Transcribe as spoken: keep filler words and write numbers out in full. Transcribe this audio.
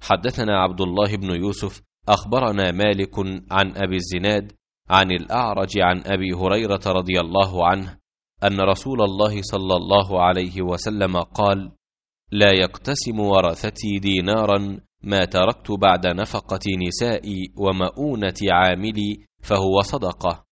حدثنا عبد الله بن يوسف أخبرنا مالك عن أبي الزناد عن الأعرج عن أبي هريرة رضي الله عنه أن رسول الله صلى الله عليه وسلم قال: لا يقتسم ورثتي دينارا ما تركت بعد نفقة نسائي ومؤونة عاملي فهو صدقة.